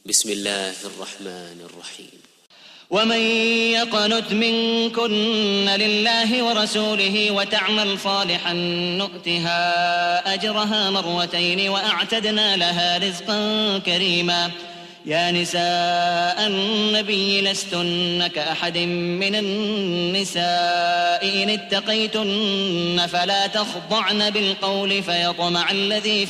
بسم الله الرحمن الرحيم. ومن يقنت منكن لله ورسوله وتعمل صالحا نؤتها أجرها مرتين وأعتدنا لها رزقا كريما. يا نساء النبي لستن كأحد من النساء إن اتقيتن فلا تخضعن بالقول فيطمع الذي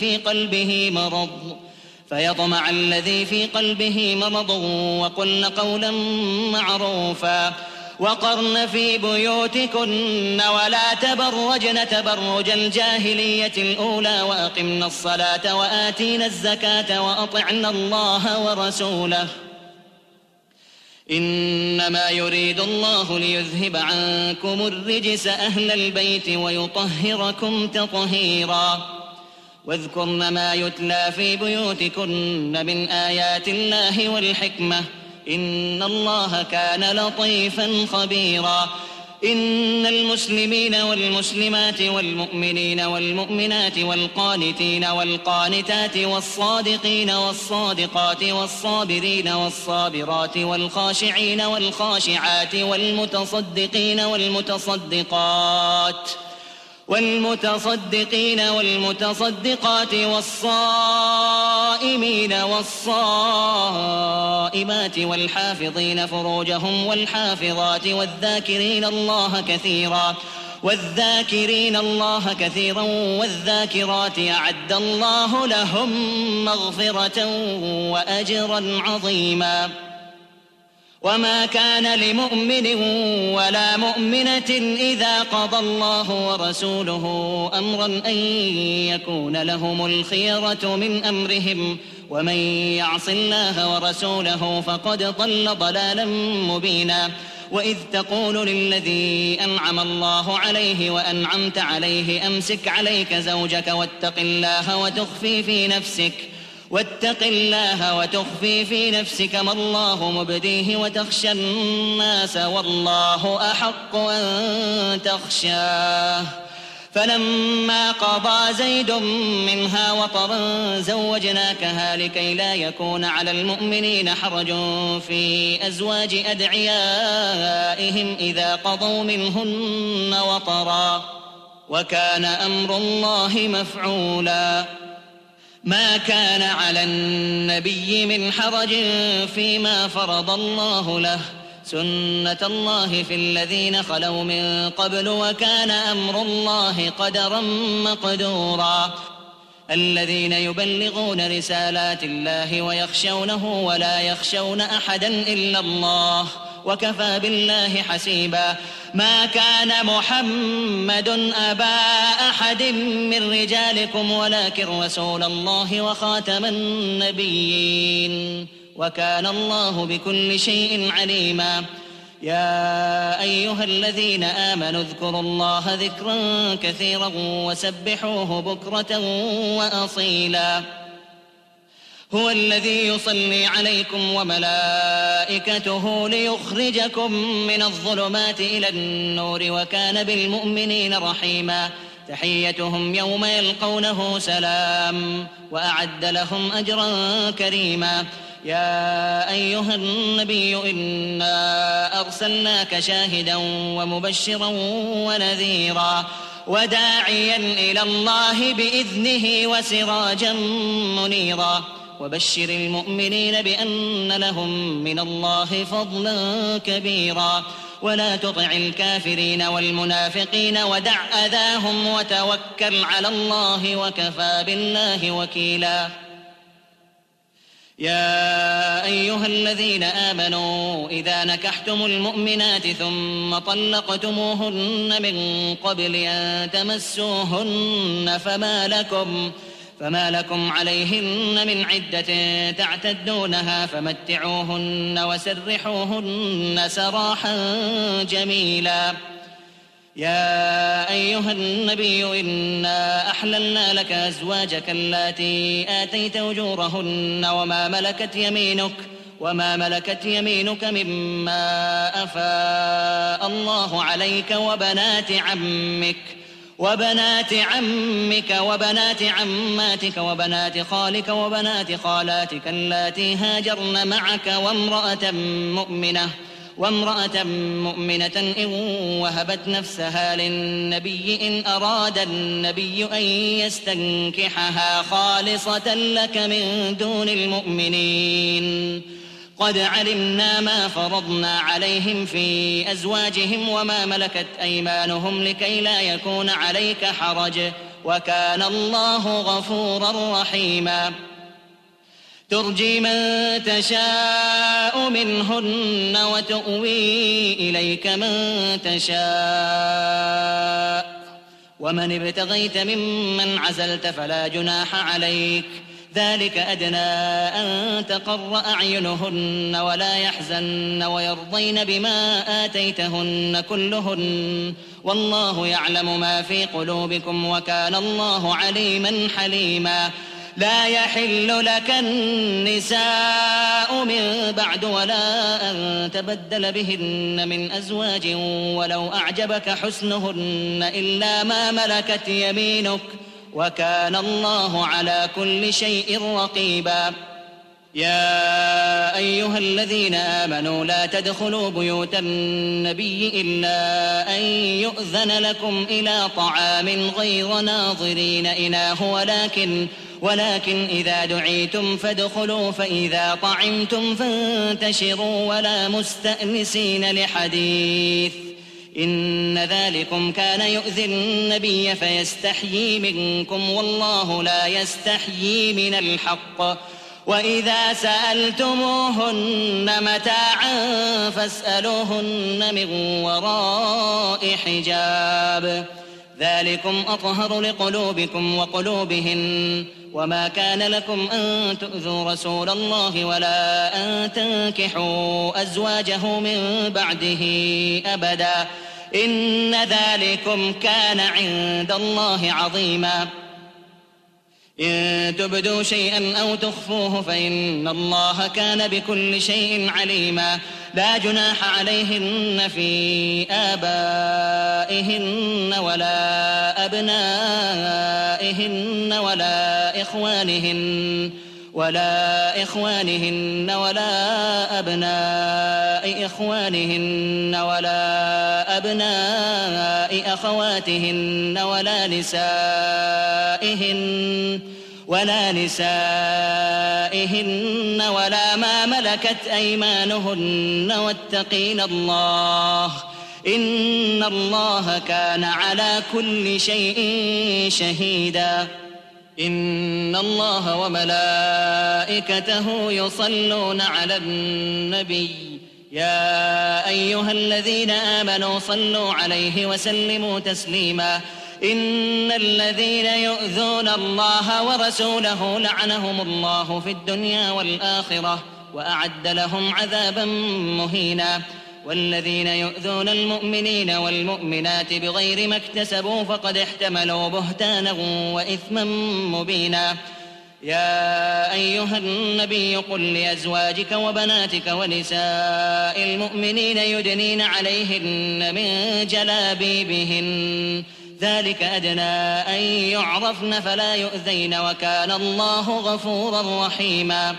في قلبه مرض وقلن قولا معروفا وقرن في بيوتكن ولا تبرجن تبرج الجاهلية الأولى وأقمن الصلاة وآتينا الزكاة وأطعن الله ورسوله إنما يريد الله ليذهب عنكم الرجس أهل البيت ويطهركم تطهيرا. واذكرن ما يتلى في بيوتكن من آيات الله والحكمة إن الله كان لطيفا خبيرا. إن المسلمين والمسلمات والمؤمنين والمؤمنات والقانتين والقانتات والصادقين والصادقات والصابرين والصابرات والخاشعين والخاشعات والمتصدقين والمتصدقات والصائمين والصائمات والحافظين فروجهم والحافظات والذاكرين الله كثيرا والذاكرات أعد الله لهم مغفرة وأجرا عظيما. وما كان لمؤمن ولا مؤمنة إذا قضى الله ورسوله أمرا أن يكون لهم الخيرة من أمرهم ومن يعص الله ورسوله فقد ضل ضلالا مبينا. وإذ تقول للذي أنعم الله عليه وأنعمت عليه أمسك عليك زوجك واتق الله وتخفي في نفسك ما الله مبديه وتخشى الناس والله أحق أن تخشاه. فلما قضى زيد منها وطرا زوجناكها لكي لا يكون على المؤمنين حرج في أزواج أدعيائهم إذا قضوا منهن وطرا وكان أمر الله مفعولا. ما كان على النبي من حرج فيما فرض الله له سنة الله في الذين خلوا من قبل وكان أمر الله قدرا مقدورا. الذين يبلغون رسالات الله ويخشونه ولا يخشون أحدا إلا الله وكفى بالله حسيبا. ما كان محمد أبا أحد من رجالكم ولكن رسول الله وخاتم النبيين وكان الله بكل شيء عليما. يا أيها الذين آمنوا اذكروا الله ذكرا كثيرا وسبحوه بكرة وأصيلا. هو الذي يصلي عليكم وملائكته ليخرجكم من الظلمات إلى النور وكان بالمؤمنين رحيما. تحيتهم يوم يلقونه سلام وأعد لهم أجرا كريما. يا أيها النبي إنا أرسلناك شاهدا ومبشرا ونذيرا وداعيا إلى الله بإذنه وسراجا منيرا. وبشر المؤمنين بأن لهم من الله فضلا كبيرا. ولا تطع الكافرين والمنافقين ودع أذاهم وتوكل على الله وكفى بالله وكيلا. يا أيها الذين آمنوا إذا نكحتم المؤمنات ثم طلقتموهن من قبل أن تمسوهن فما لكم عليهن من عدة تعتدونها فمتعوهن وسرحوهن سراحا جميلا. يا أيها النبي إنا أحللنا لك أزواجك اللاتي آتيت أجورهن وما ملكت يمينك مما أفاء الله عليك وبنات عمك وبنات عمك وبنات عماتك وبنات خالك وبنات خالاتك اللاتي هاجرن معك وامرأة مؤمنة إن وهبت نفسها للنبي إن أراد النبي أن يستنكحها خالصة لك من دون المؤمنين. قد علمنا ما فرضنا عليهم في أزواجهم وما ملكت أيمانهم لكي لا يكون عليك حرج وكان الله غفورا رحيما. ترجي من تشاء منهن وتؤوي إليك من تشاء ومن ابتغيت ممن عزلت فلا جناح عليك ذلك أدنى أن تقر أعينهن ولا يحزن ويرضين بما آتيتهن كلهن والله يعلم ما في قلوبكم وكان الله عليما حليما. لا يحل لك النساء من بعد ولا أن تبدل بهن من أزواج ولو أعجبك حسنهن إلا ما ملكت يمينك وكان الله على كل شيء رقيبا. يا أيها الذين آمنوا لا تدخلوا بيوت النبي إلا أن يؤذن لكم إلى طعام غير ناظرين إناه ولكن إذا دعيتم فادخلوا فإذا طعمتم فانتشروا ولا مستأنسين لحديث إن ذلكم كان يؤذي النبي فيستحيي منكم والله لا يستحيي من الحق. وإذا سألتموهن متاعا فاسألوهن من وراء حجاب ذلكم أطهر لقلوبكم وقلوبهن. وما كان لكم أن تؤذوا رسول الله ولا أن تنكحوا أزواجه من بعده أبدا إن ذلكم كان عند الله عظيما. إن تبدوا شيئا أو تخفوه فإن الله كان بكل شيء عليما. لا جناح عليهن في آبائهن ولا أبنائهن ولا إخوانهن ولا أبناء إخوانهن ولا أبناء أخواتهن ولا نسائهن ولا ما ملكت أيمانهن واتقين الله إن الله كان على كل شيء شهيدا. إن الله وملائكته يصلون على النبي يا أيها الذين آمنوا صلوا عليه وسلموا تسليما. إن الذين يؤذون الله ورسوله لعنهم الله في الدنيا والآخرة وأعد لهم عذابا مهينا. والذين يؤذون المؤمنين والمؤمنات بغير ما اكتسبوا فقد احتملوا بهتانا وإثما مبينا. يا أيها النبي قل لأزواجك وبناتك ونساء المؤمنين يدنين عليهن من جلابيبهن ذلك أدنى أن يعرفن فلا يؤذين وكان الله غفورا رحيما.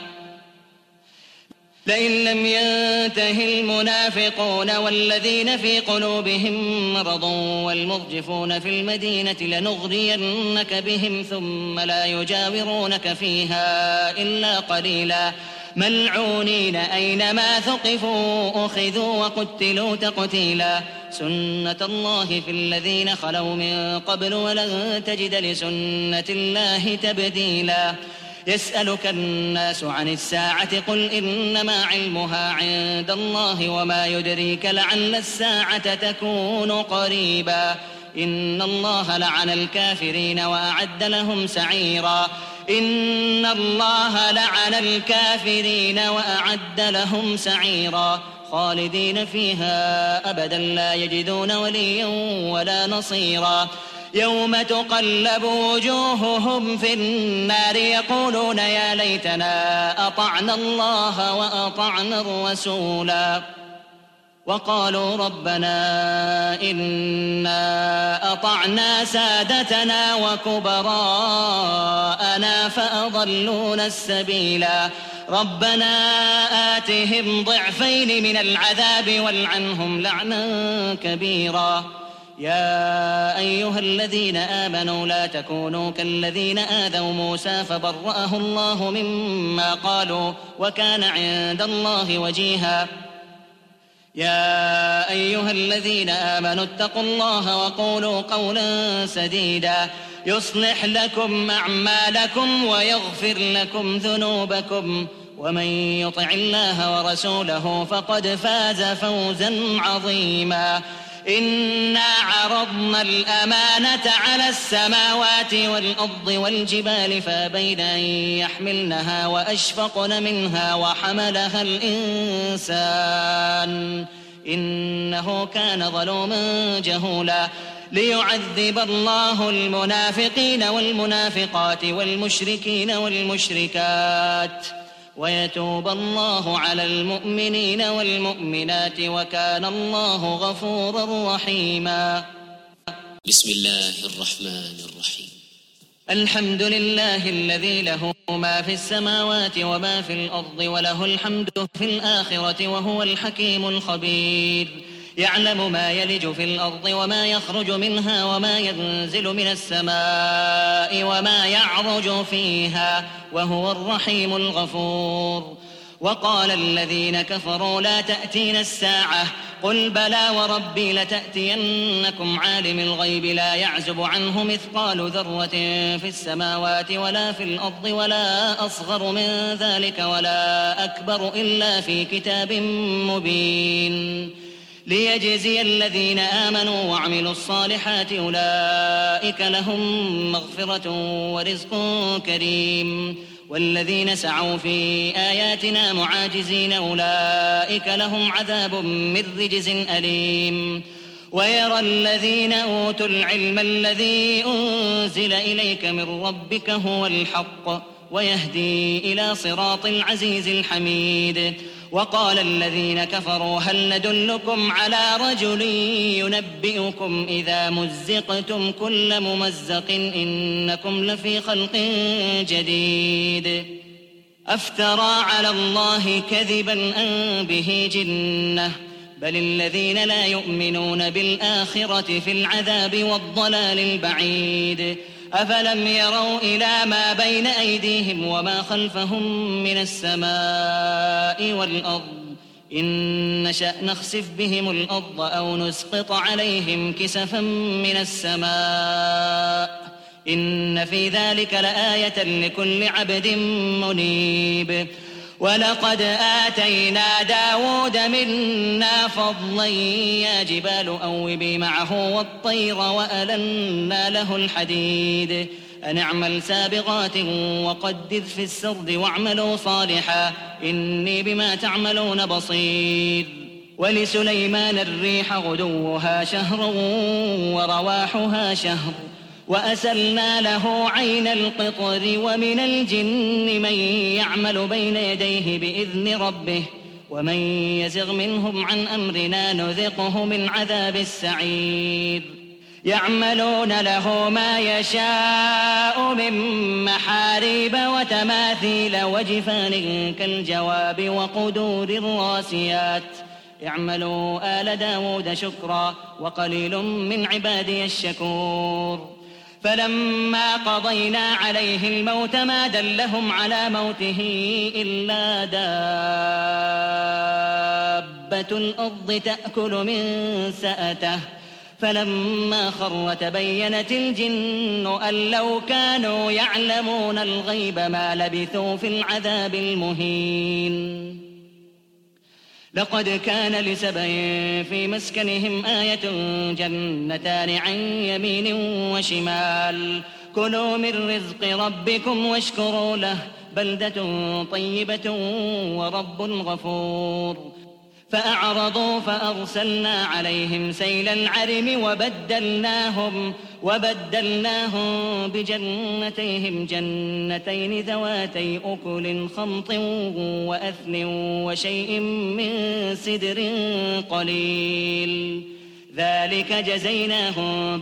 لئن لم ينته المنافقون والذين في قلوبهم مرض والمرجفون في المدينة لنغرينك بهم ثم لا يجاورونك فيها إلا قليلا ملعونين أينما ثقفوا أخذوا وقتلوا تقتيلا. سنة الله في الذين خلوا من قبل ولن تجد لسنة الله تبديلا. يسألك الناس عن الساعة قل إنما علمها عند الله وما يدريك لعل الساعة تكون قريبا. إن الله لعن الكافرين وأعد لهم سعيرا. إن الله لعن الكافرين وأعد لهم سعيرا خالدين فيها أبدا لا يجدون وليا ولا نصيرا. يوم تقلب وجوههم في النار يقولون يا ليتنا أطعنا الله وأطعنا الرسولا. وقالوا ربنا إنا أطعنا سادتنا وكبراءنا فأضلونا السبيلا ربنا آتهم ضعفين من العذاب والعنهم لعنا كبيرا يا أيها الذين آمنوا لا تكونوا كالذين آذوا موسى فبرأه الله مما قالوا وكان عند الله وجيها يا أيها الذين آمنوا اتقوا الله وقولوا قولا سديدا يصلح لكم أعمالكم ويغفر لكم ذنوبكم ومن يطع الله ورسوله فقد فاز فوزا عظيما إنا عرضنا الأمانة على السماوات والأرض والجبال فأبين أن يحملنها وأشفقن منها وحملها الإنسان إنه كان ظلوما جهولا ليعذب الله المنافقين والمنافقات والمشركين والمشركات ويتوب الله على المؤمنين والمؤمنات وكان الله غفورا رحيما. بسم الله الرحمن الرحيم. الحمد لله الذي له ما في السماوات وما في الأرض وله الحمد في الآخرة وهو الحكيم الخبير يعلم ما يلج في الأرض وما يخرج منها وما ينزل من السماء وما يعرج فيها وهو الرحيم الغفور. وقال الذين كفروا لا تأتينا الساعة قل بلى وربي لتأتينكم عالم الغيب لا يعزب عنه مثقال ذرة في السماوات ولا في الأرض ولا أصغر من ذلك ولا أكبر إلا في كتاب مبين ليجزي الذين آمنوا وعملوا الصالحات أولئك لهم مغفرة ورزق كريم والذين سعوا في آياتنا معاجزين أولئك لهم عذاب من رجز أليم ويرى الذين أوتوا العلم الذي أنزل إليك من ربك هو الحق ويهدي إلى صراط العزيز الحميد. وقال الذين كفروا هل ندلكم على رجل ينبئكم إذا مزقتم كل ممزق إنكم لفي خلق جديد أفترى على الله كذبا أم به جنة بل الذين لا يؤمنون بالآخرة في العذاب والضلال البعيد أفلم يروا إلى ما بين أيديهم وما خلفهم من السماء والأرض إن نشأ نخسف بهم الأرض أو نسقط عليهم كسفا من السماء إن في ذلك لآية لكل عبد منيب. ولقد آتينا داود منا فضلا يا جبال أوبي معه والطير وألنا له الحديد أن اعمل سابغات وقدر في السرد واعملوا صالحا إني بما تعملون بصير. ولسليمان الريح غدوها شهر ورواحها شهر وأسلنا له عين القطر ومن الجن من يعمل بين يديه بإذن ربه ومن يزغ منهم عن أمرنا نذقه من عذاب السعير. يعملون له ما يشاء من محاريب وتماثيل وجفان كالجواب وقدور الراسيات اعملوا آل داود شكرا وقليل من عبادي الشكور. فلما قضينا عليه الموت ما دلهم على موته إلا دابة الأرض تأكل من سأته فلما خر تبينت الجن أن لو كانوا يعلمون الغيب ما لبثوا في العذاب المهين. لقد كان لسبع في مسكنهم آية جنتان عن يمين وشمال كلوا من رزق ربكم واشكروا له بلدة طيبة ورب غفور. فأعرضوا فأرسلنا عليهم سيل العرم وبدلناهم بجنتيهم جنتين ذواتي أكل خمط وأثل وشيء من سدر قليل ذلك جزيناهم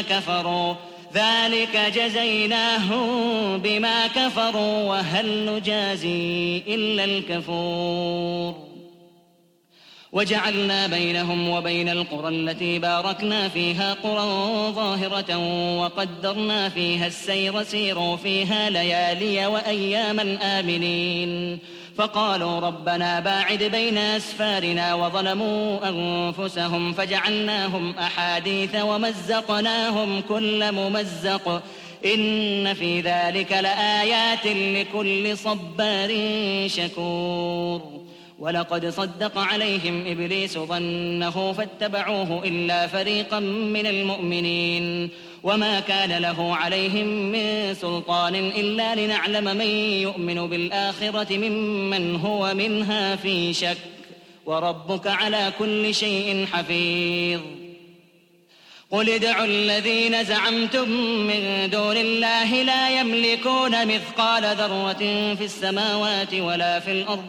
بما كفروا وهل نجازي إلا الكفور وجعلنا بينهم وبين القرى التي باركنا فيها قرى ظاهرة وقدرنا فيها السير سيروا فيها ليالي وأياما آمنين فقالوا ربنا باعد بين أسفارنا وظلموا أنفسهم فجعلناهم أحاديث ومزقناهم كل ممزق إن في ذلك لآيات لكل صبار شكور ولقد صدق عليهم إبليس ظنه فاتبعوه إلا فريقا من المؤمنين وما كان له عليهم من سلطان إلا لنعلم من يؤمن بالآخرة ممن هو منها في شك وربك على كل شيء حفيظ قل ادعوا الذين زعمتم من دون الله لا يملكون مثقال ذرة في السماوات ولا في الأرض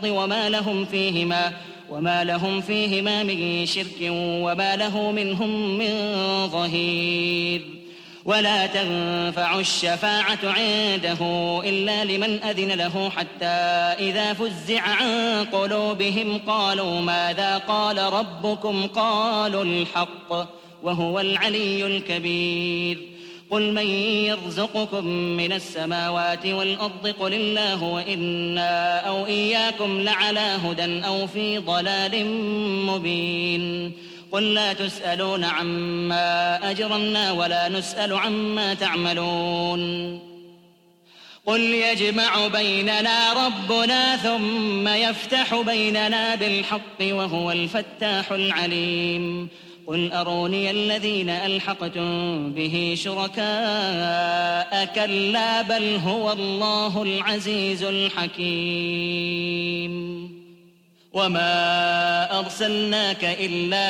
وما لهم فيهما من شرك وما له منهم من ظهير ولا تنفع الشفاعة عنده إلا لمن أذن له حتى إذا فزع عن قلوبهم قالوا ماذا قال ربكم قالوا الحق وهو العلي الكبير قل من يرزقكم من السماوات والأرض قل الله وإنا أو إياكم لعلى هدى أو في ضلال مبين قل لا تسألون عما أجرمنا ولا نسأل عما تعملون قل يجمع بيننا ربنا ثم يفتح بيننا بالحق وهو الفتاح العليم قل أروني الذين ألحقتم به شركاء كلا بل هو الله العزيز الحكيم وما أرسلناك إلا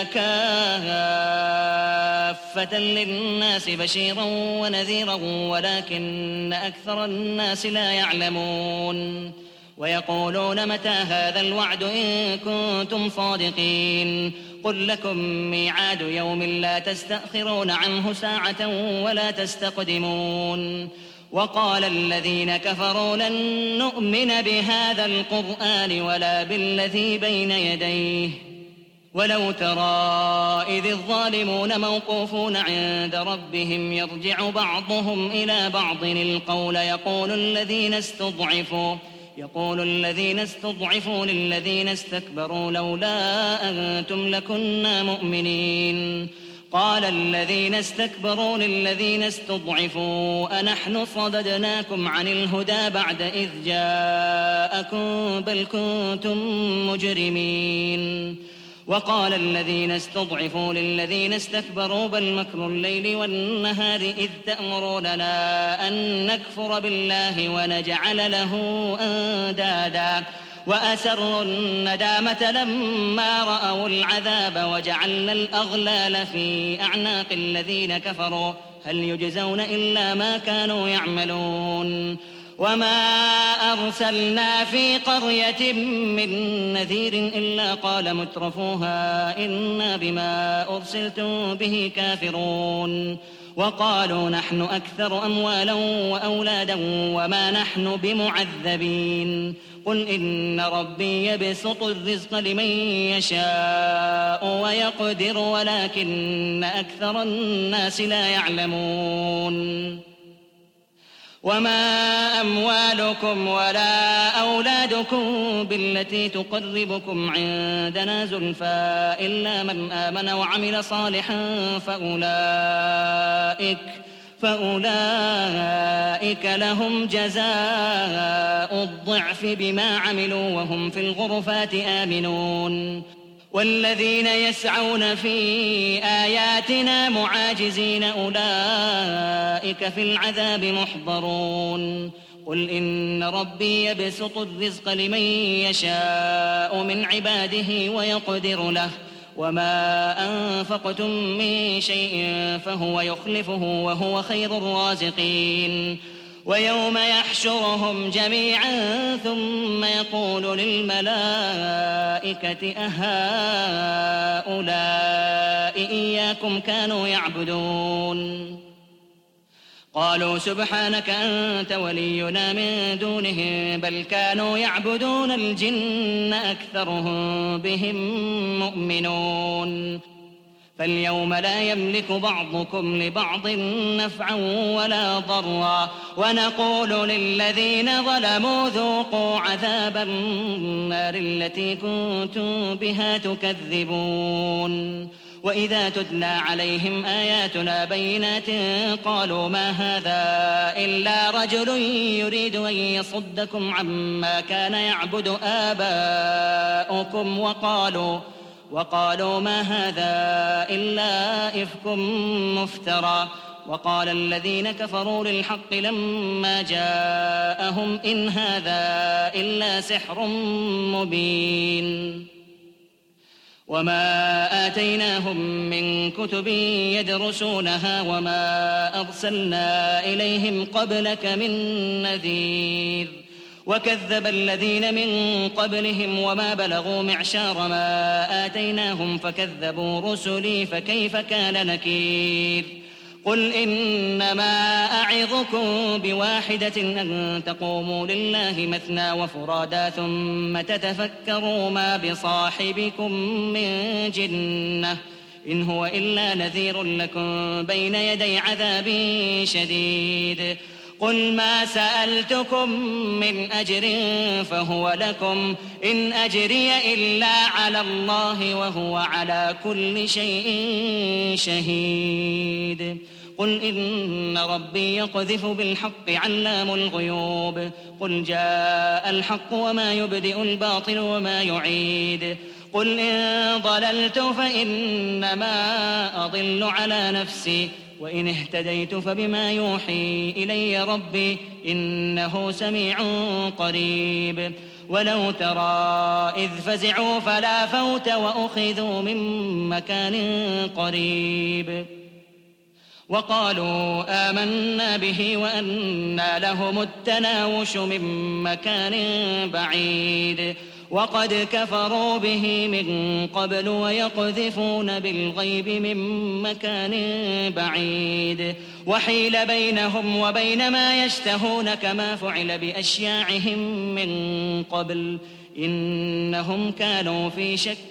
كافة للناس بشيرا ونذيرا ولكن أكثر الناس لا يعلمون ويقولون متى هذا الوعد إن كنتم صادقين قل لكم ميعاد يوم لا تستأخرون عنه ساعة ولا تستقدمون وقال الذين كفروا لن نؤمن بهذا القرآن ولا بالذي بين يديه ولو ترى إذ الظالمون موقوفون عند ربهم يرجع بعضهم إلى بعض القول يقول الذين استضعفوا للذين استكبروا لولا أنتم لكنا مؤمنين قال الذين استكبروا للذين استضعفوا أنحن صددناكم عن الهدى بعد إذ جاءكم بل كنتم مجرمين وقال الذين استضعفوا للذين استكبروا بل مكر الليل والنهار إذ تأمروننا أن نكفر بالله ونجعل له أندادا وأسروا الندامة لما رأوا العذاب وجعلنا الأغلال في أعناق الذين كفروا هل يجزون إلا ما كانوا يعملون وما أرسلنا في قرية من نذير إلا قال مترفوها إنا بما أرسلتم به كافرون وقالوا نحن أكثر أموالا وأولادا وما نحن بمعذبين قل إن ربي يبسط الرزق لمن يشاء ويقدر ولكن أكثر الناس لا يعلمون وما أموالكم ولا أولادكم بالتي تقربكم عندنا زلفى إلا من آمن وعمل صالحا فأولئك لهم جزاء الضعف بما عملوا وهم في الغرفات آمنون والذين يسعون في آياتنا معاجزين أولئك في العذاب محضرون قل إن ربي يبسط الرزق لمن يشاء من عباده ويقدر له وما أنفقتم من شيء فهو يخلفه وهو خير الرازقين ويوم يحشرهم جميعا ثم يقول للملائكة أهؤلاء إياكم كانوا يعبدون قالوا سبحانك أنت ولينا من دونهم بل كانوا يعبدون الجن أكثرهم بهم مؤمنون فاليوم لا يملك بعضكم لبعض نفعا ولا ضرا ونقول للذين ظلموا ذوقوا عذاب النار التي كنتم بها تكذبون وإذا تتلى عليهم آياتنا بينات قالوا ما هذا إلا رجل يريد أن يصدكم عما كان يعبد آباؤكم وقالوا ما هذا إلا إفك مفترى وقال الذين كفروا للحق لما جاءهم إن هذا إلا سحر مبين وما آتيناهم من كتب يدرسونها وما أرسلنا إليهم قبلك من نذير وكذب الذين من قبلهم وما بلغوا معشار ما آتيناهم فكذبوا رسلي فكيف كان نكير قل إنما أعظكم بواحدة أن تقوموا لله مثنى وفرادا ثم تتفكروا ما بصاحبكم من جنة إن هو إلا نذير لكم بين يدي عذاب شديد قل ما سألتكم من أجر فهو لكم إن أجري إلا على الله وهو على كل شيء شهيد قل إن ربي يقذف بالحق علام الغيوب قل جاء الحق وما يبدئ الباطل وما يعيد قل إن ضللت فإنما أضل على نفسي وإن اهتديت فبما يوحي إلي ربي إنه سميع قريب ولو ترى إذ فزعوا فلا فوت وأخذوا من مكان قريب وقالوا آمنا به وأنى لهم التناوش من مكان بعيد وقد كفروا به من قبل ويقذفون بالغيب من مكان بعيد وحيل بينهم وبين ما يشتهون كما فعل بأشياعهم من قبل إنهم كانوا في شك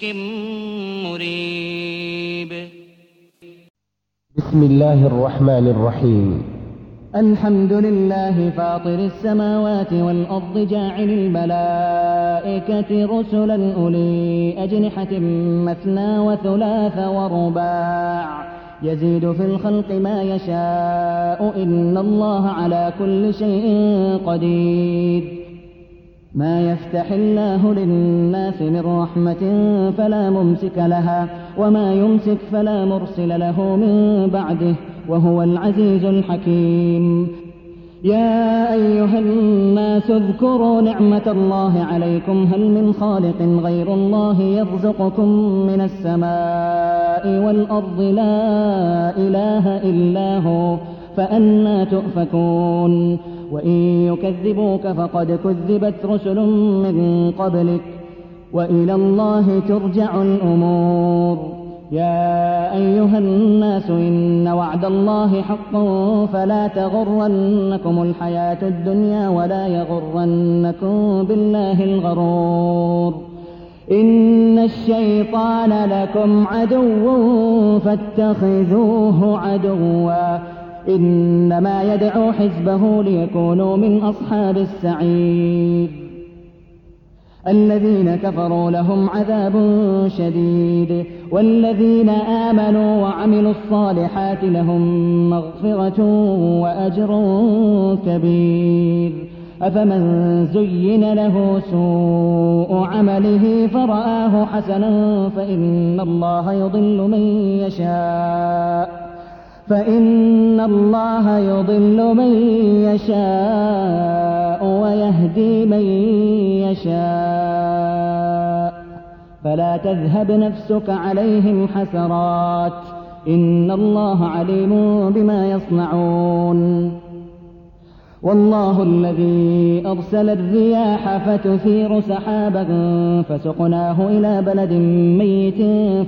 مريب. بسم الله الرحمن الرحيم. الحمد لله فاطر السماوات والأرض جاعل الملائكة رسلا أولي أجنحة مثنى وثلاث ورباع يزيد في الخلق ما يشاء إن الله على كل شيء قدير. ما يفتح الله للناس من رحمة فلا ممسك لها وما يمسك فلا مرسل له من بعده وهو العزيز الحكيم. يا أيها الناس اذكروا نعمة الله عليكم هل من خالق غير الله يرزقكم من السماء والأرض لا إله إلا هو فأنى تؤفكون. وإن يكذبوك فقد كذبت رسل من قبلك وإلى الله ترجع الأمور. يا أيها الناس إن وعد الله حق فلا تغرنكم الحياة الدنيا ولا يغرنكم بالله الغرور. إن الشيطان لكم عدو فاتخذوه عدوا إنما يدعو حزبه ليكونوا من أصحاب السعير. الذين كفروا لهم عذاب شديد والذين آمنوا وعملوا الصالحات لهم مغفرة وأجر كبير. أفمن زين له سوء عمله فرآه حسنا فإن الله يضل من يشاء ويهدي من يشاء فلا تذهب نفسك عليهم حسرات إن الله عليم بما يصنعون والله الذي أرسل الرياح فتثير سحابا فسقناه إلى بلد ميت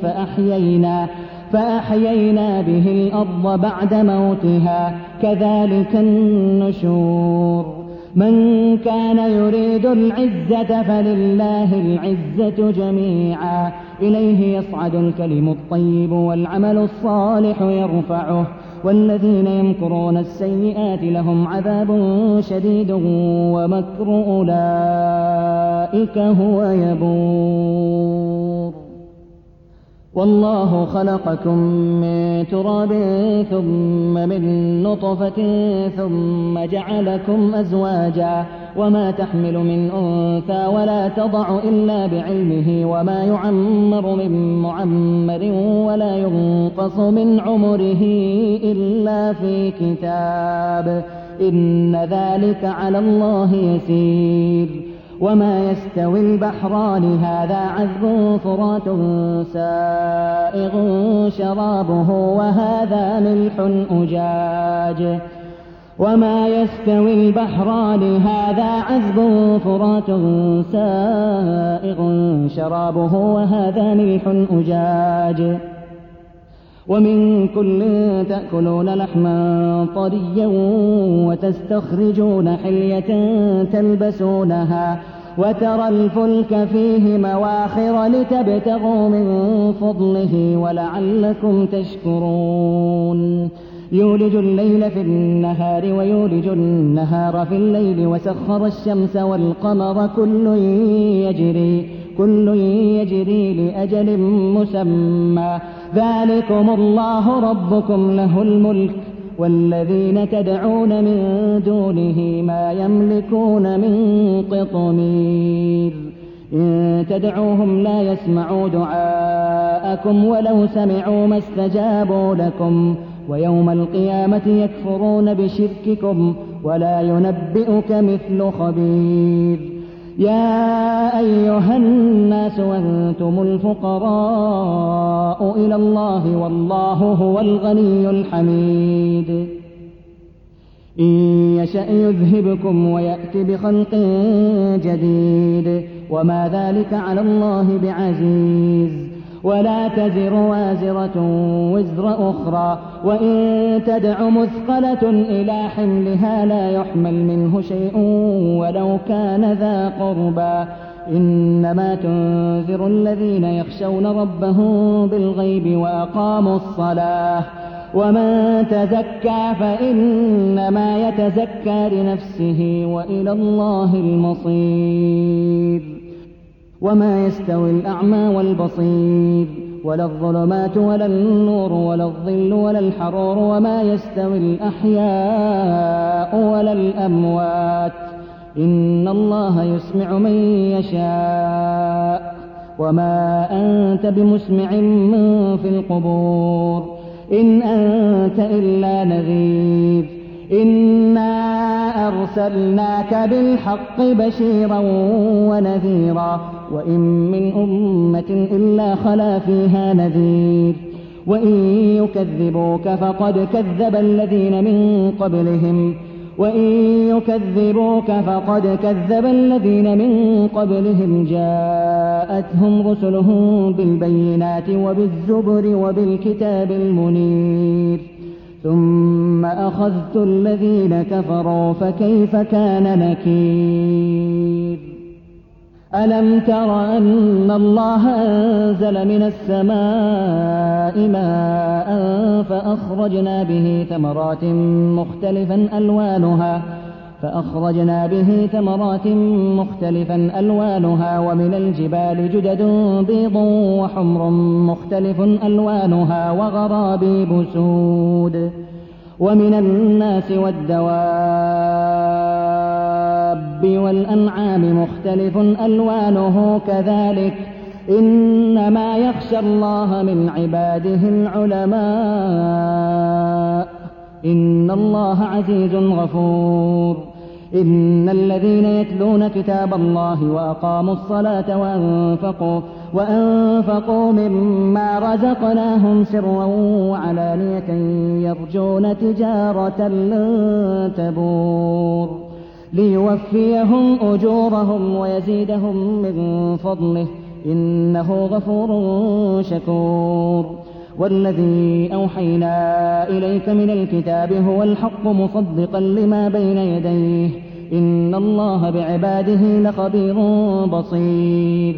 فأحيينا به الأرض بعد موتها كذلك النشور من كان يريد العزة فلله العزة جميعا إليه يصعد الكلم الطيب والعمل الصالح يرفعه والذين يمكرون السيئات لهم عذاب شديد ومكر أولئك هو يبور والله خلقكم من تراب ثم من نطفة ثم جعلكم أزواجا وما تحمل من أنثى ولا تضع إلا بعلمه وما يعمر من معمر ولا ينقص من عمره إلا في كتاب إن ذلك على الله يسير وما يستوي البحران هذا عذب فرات سائغ شرابه وهذا ملح أجاج وما يستوي البحران هذا عذب فرات سائغ شرابه وهذا ملح أجاج ومن كل تأكلون لحما طريا وتستخرجون حلية تلبسونها وترى الفلك فيه مواخر لتبتغوا من فضله ولعلكم تشكرون يولج الليل في النهار ويولج النهار في الليل وسخر الشمس والقمر كل يجري لأجل مسمى ذلكم الله ربكم له الملك والذين تدعون من دونه ما يملكون من قطمير إن تدعوهم لا يسمعوا دعاءكم ولو سمعوا ما استجابوا لكم ويوم القيامة يكفرون بشرككم ولا ينبئك مثل خبير يا أيها الناس أنتم الفقراء إلى الله والله هو الغني الحميد إن يشأ يذهبكم ويأت بخلق جديد وما ذلك على الله بعزيز ولا تزر وازرة وزر أخرى وإن تدع مثقلة إلى حملها لا يحمل منه شيء ولو كان ذا قربى إنما تنذر الذين يخشون ربهم بالغيب وأقاموا الصلاة ومن تزكى فإنما يتزكى لنفسه وإلى الله المصير وما يستوي الأعمى والبصير ولا الظلمات ولا النور ولا الظل ولا الحرور وما يستوي الأحياء ولا الأموات إن الله يسمع من يشاء وما أنت بمسمع من في القبور إن أنت إلا نذير إنا أرسلناك بالحق بشيرا ونذيرا وإن من أمة إلا خلا فيها نذير وإن يكذبوك فقد كذب الذين من قبلهم جاءتهم رسلهم بالبينات وبالزبر وبالكتاب المنير ثم أخذت الذين كفروا فكيف كان نكير ألم تر أن الله أنزل من السماء ماء فأخرجنا به ثمرات مختلفا ألوانها ومن الجبال جدد بيض وحمر مختلف ألوانها وغرابيب سود ومن الناس والدواب والأنعام مختلف ألوانه كذلك إنما يخشى الله من عباده العلماء إن الله عزيز غفور إن الذين يتلون كتاب الله وأقاموا الصلاة وأنفقوا مما رزقناهم سرا وعلانية يرجون تجارة لن تبور ليوفيهم أجورهم ويزيدهم من فضله إنه غفور شكور والذي أوحينا إليك من الكتاب هو الحق مصدقا لما بين يديه إن الله بعباده لخبير بصير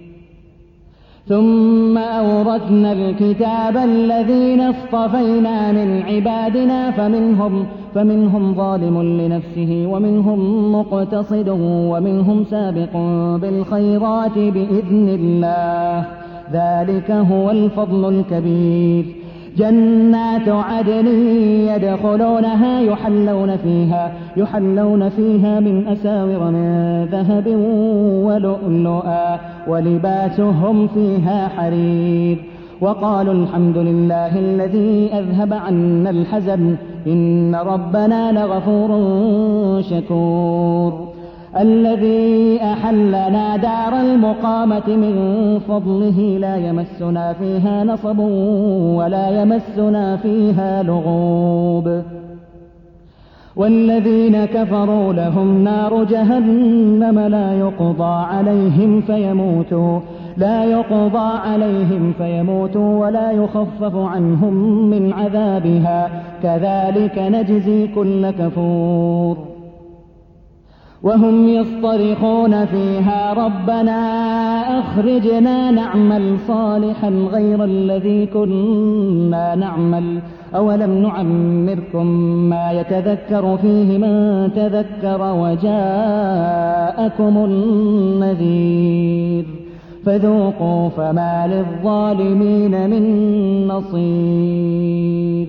ثم أورثنا الكتاب الذين اصطفينا من عبادنا فمنهم ظالم لنفسه ومنهم مقتصد ومنهم سابق بالخيرات بإذن الله ذلك هو الفضل الكبير جنات عدن يدخلونها يحلون فيها من أساور من ذهب ولؤلؤا ولباسهم فيها حرير وقالوا الحمد لله الذي أذهب عنا الحزن إن ربنا لغفور شكور الذي أحلنا دار المقامة من فضله لا يمسنا فيها نصب ولا يمسنا فيها لغوب والذين كفروا لهم نار جهنم لا يقضى عليهم فيموتوا ولا يخفف عنهم من عذابها كذلك نجزي كل كفور وهم يصطرخون فيها ربنا أخرجنا نعمل صالحا غير الذي كنا نعمل أولم نعمركم ما يتذكر فيه من تذكر وجاءكم النذير فذوقوا فما للظالمين من نصير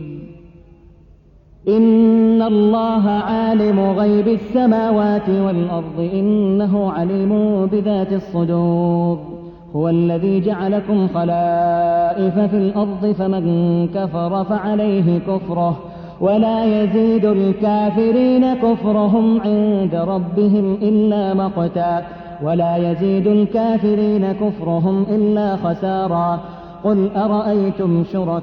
إن الله عالم غيب السماوات والأرض إنه عليم بذات الصدور هو الذي جعلكم خلائف في الأرض فمن كفر فعليه كفره ولا يزيد الكافرين كفرهم عند ربهم إلا مقتا ولا يزيد الكافرين كفرهم إلا خسارا قل أرأيتم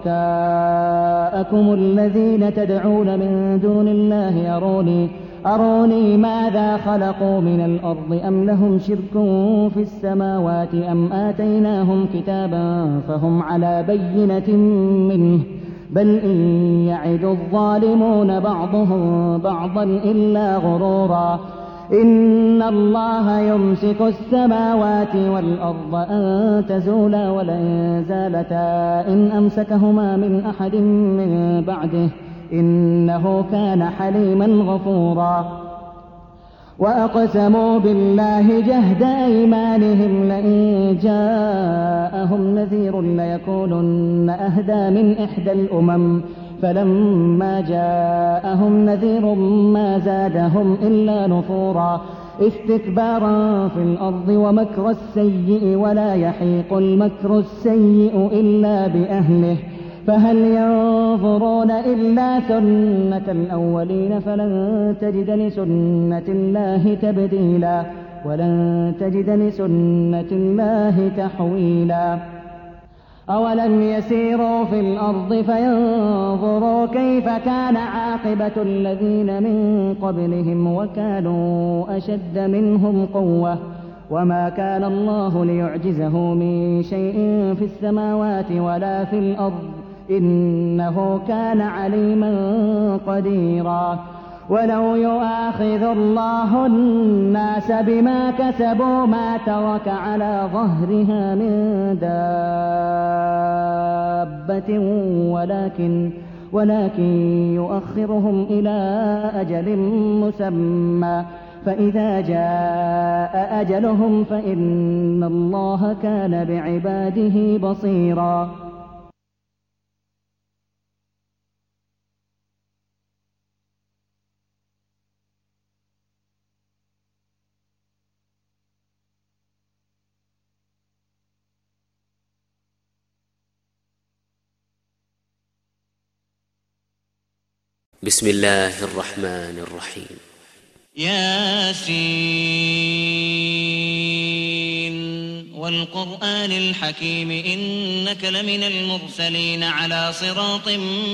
شركاءكم الذين تدعون من دون الله أروني ماذا خلقوا من الأرض أم لهم شرك في السماوات أم آتيناهم كتابا فهم على بينة منه بل إن يعد الظالمون بعضهم بعضا إلا غرورا إن الله يمسك السماوات والأرض أن تزولا ولئن زالتا إن أمسكهما من أحد من بعده إنه كان حليما غفورا وأقسموا بالله جهد أيمانهم لئن جاءهم نذير ليكونن أهدى من إحدى الأمم فلما جاءهم نذير ما زادهم إلا نفورا استكبارا في الأرض ومكر السيء ولا يحيق المكر السيء إلا بأهله فهل ينظرون إلا سنة الأولين فلن تجد لسنة الله تبديلا ولن تجد لسنة الله تحويلا أولم يسيروا في الأرض فينظروا كيف كان عاقبة الذين من قبلهم وكانوا أشد منهم قوة وما كان الله ليعجزه من شيء في السماوات ولا في الأرض إنه كان عليما قديرا ولو يؤاخذ الله الناس بما كسبوا ما ترك على ظهرها من دابة ولكن يؤخرهم إلى أجل مسمى فإذا جاء أجلهم فإن الله كان بعباده بصيرا بسم الله الرحمن الرحيم ياسين والقرآن الحكيم إنك لمن المرسلين على صراط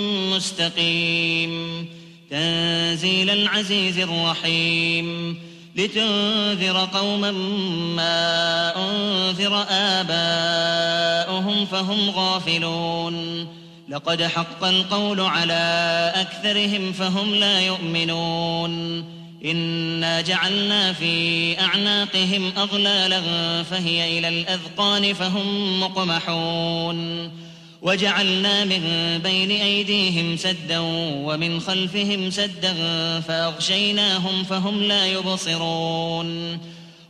مستقيم تنزيل العزيز الرحيم لتنذر قوما ما أنذر آباؤهم فهم غافلون لقد حق القول على أكثرهم فهم لا يؤمنون إنا جعلنا في أعناقهم أغلالا فهي إلى الأذقان فهم مقمحون وجعلنا من بين أيديهم سدا ومن خلفهم سدا فأغشيناهم فهم لا يبصرون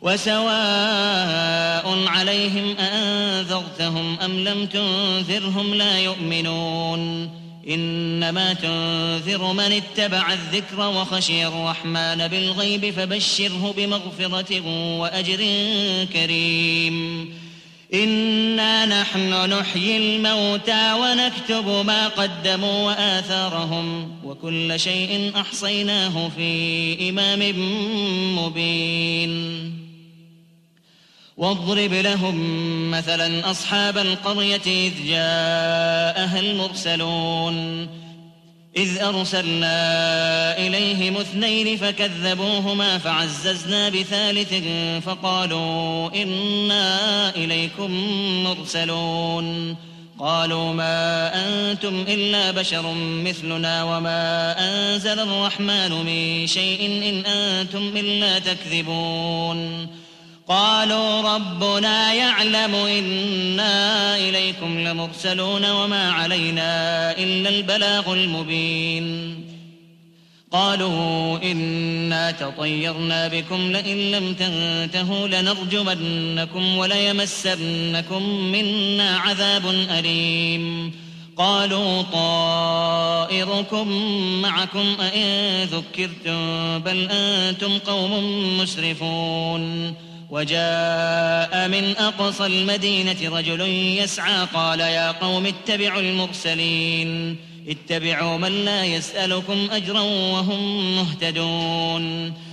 وسواء عليهم أأنذرتهم أم لم تنذرهم لا يؤمنون إنما تنذر من اتبع الذكر وخشي الرحمن بالغيب فبشره بمغفرة وأجر كريم إنا نحن نحيي الموتى ونكتب ما قدموا وآثارهم وكل شيء أحصيناه في إمام مبين واضرب لهم مثلا أصحاب القرية إذ جاءها المرسلون إذ أرسلنا إليهم 2 فكذبوهما فعززنا بثالث فقالوا إنا إليكم مرسلون قالوا ما أنتم إلا بشر مثلنا وما أنزل الرحمن من شيء إن أنتم إلا تكذبون قالوا ربنا يعلم إنا إليكم لمرسلون وما علينا إلا البلاغ المبين قالوا إنا تطيرنا بكم لئن لم تنتهوا لنرجمنكم وليمسنكم منا عذاب أليم قالوا طائركم معكم أئن ذكرتم بل أنتم قوم مسرفون وجاء من أقصى المدينة رجل يسعى قال يا قوم اتبعوا المرسلين اتبعوا من لا يسألكم أجرا وهم مهتدون